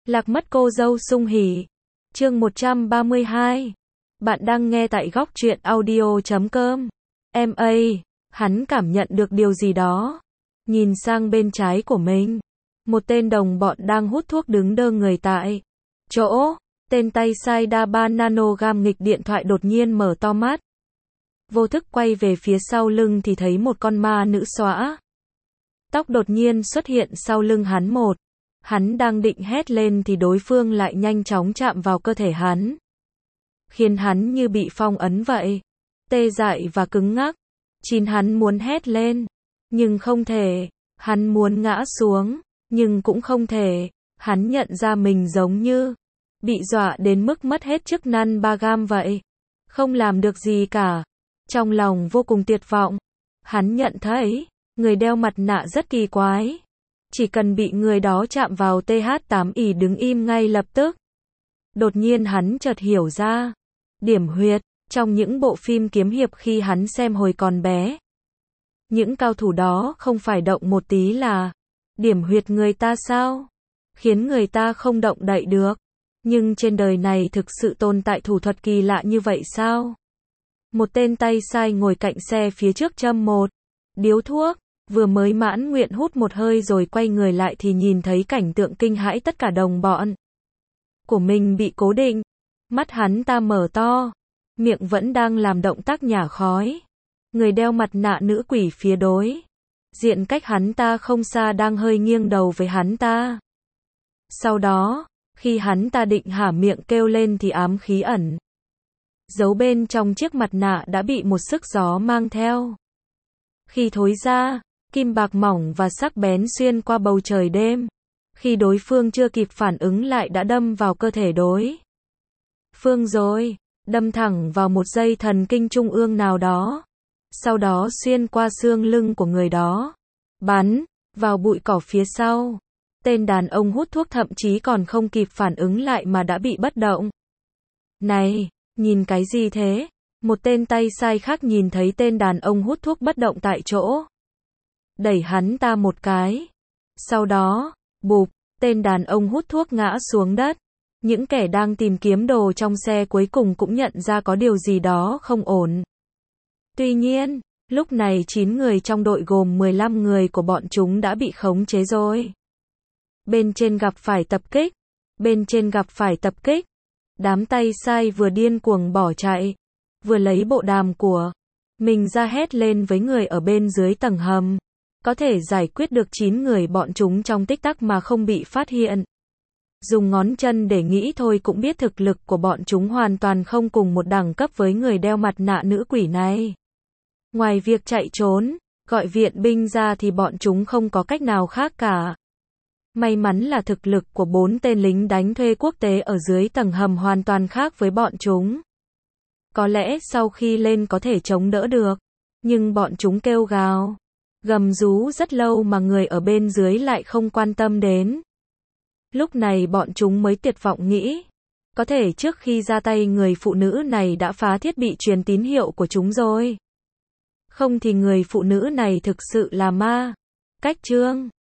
Lạc mất cô dâu sung hỉ. Chương 132. Bạn đang nghe tại góc truyện audio.com. Em ơi, hắn cảm nhận được điều gì đó. Nhìn sang bên trái của mình. Một tên đồng bọn đang hút thuốc đứng đơ người tại chỗ. Tên tay sai đa 3 nanogam nghịch điện thoại đột nhiên mở to mắt. Vô thức quay về phía sau lưng thì thấy một con ma nữ xõa tóc đột nhiên xuất hiện sau lưng hắn một. Hắn đang định hét lên thì đối phương lại nhanh chóng chạm vào cơ thể hắn. Khiến hắn như bị phong ấn vậy. Tê dại và cứng ngắc. Hắn muốn hét lên. Nhưng không thể. Hắn muốn ngã xuống. Nhưng cũng không thể. Hắn nhận ra mình giống như bị dọa đến mức mất hết chức năng 3 gam vậy. Không làm được gì cả. Trong lòng vô cùng tuyệt vọng. Hắn nhận thấy người đeo mặt nạ rất kỳ quái. Chỉ cần bị người đó chạm vào TH8 đứng im ngay lập tức. Đột nhiên hắn chợt hiểu ra. Điểm huyệt, trong những bộ phim kiếm hiệp khi hắn xem hồi còn bé. Những cao thủ đó không phải động một tí là điểm huyệt người ta sao? Khiến người ta không động đậy được. Nhưng trên đời này thực sự tồn tại thủ thuật kỳ lạ như vậy sao? Một tên tay sai ngồi cạnh xe phía trước châm một điếu thuốc. Vừa mới mãn nguyện hút một hơi rồi quay người lại thì nhìn thấy cảnh tượng kinh hãi, tất cả đồng bọn của mình bị cố định. Mắt hắn ta mở to, miệng vẫn đang làm động tác nhả khói. Người đeo mặt nạ nữ quỷ phía đối diện cách hắn ta không xa đang hơi nghiêng đầu với hắn ta. Sau đó, khi hắn ta định há miệng kêu lên thì ám khí ẩn giấu bên trong chiếc mặt nạ đã bị một sức gió mang theo. Khi thối ra, kim bạc mỏng và sắc bén xuyên qua bầu trời đêm. Khi đối phương chưa kịp phản ứng lại đã đâm vào cơ thể đối phương rồi, đâm thẳng vào một dây thần kinh trung ương nào đó. Sau đó xuyên qua xương lưng của người đó, bắn vào bụi cỏ phía sau. Tên đàn ông hút thuốc thậm chí còn không kịp phản ứng lại mà đã bị bất động. Này, nhìn cái gì thế? Một tên tay sai khác nhìn thấy tên đàn ông hút thuốc bất động tại chỗ. Đẩy hắn ta một cái. Sau đó, bụp, tên đàn ông hút thuốc ngã xuống đất. Những kẻ đang tìm kiếm đồ trong xe cuối cùng cũng nhận ra có điều gì đó không ổn. Tuy nhiên, lúc này 9 người trong đội gồm 15 người của bọn chúng đã bị khống chế rồi. Bên trên gặp phải tập kích. Đám tay sai vừa điên cuồng bỏ chạy, vừa lấy bộ đàm của mình ra hét lên với người ở bên dưới tầng hầm. Có thể giải quyết được 9 người bọn chúng trong tích tắc mà không bị phát hiện. Dùng ngón chân để nghĩ thôi cũng biết thực lực của bọn chúng hoàn toàn không cùng một đẳng cấp với người đeo mặt nạ nữ quỷ này. Ngoài việc chạy trốn, gọi viện binh ra thì bọn chúng không có cách nào khác cả. May mắn là thực lực của 4 tên lính đánh thuê quốc tế ở dưới tầng hầm hoàn toàn khác với bọn chúng. Có lẽ sau khi lên có thể chống đỡ được, nhưng bọn chúng kêu gào, gầm rú rất lâu mà người ở bên dưới lại không quan tâm đến. Lúc này bọn chúng mới tuyệt vọng nghĩ, có thể trước khi ra tay người phụ nữ này đã phá thiết bị truyền tín hiệu của chúng rồi. Không thì người phụ nữ này thực sự là ma. Cách chương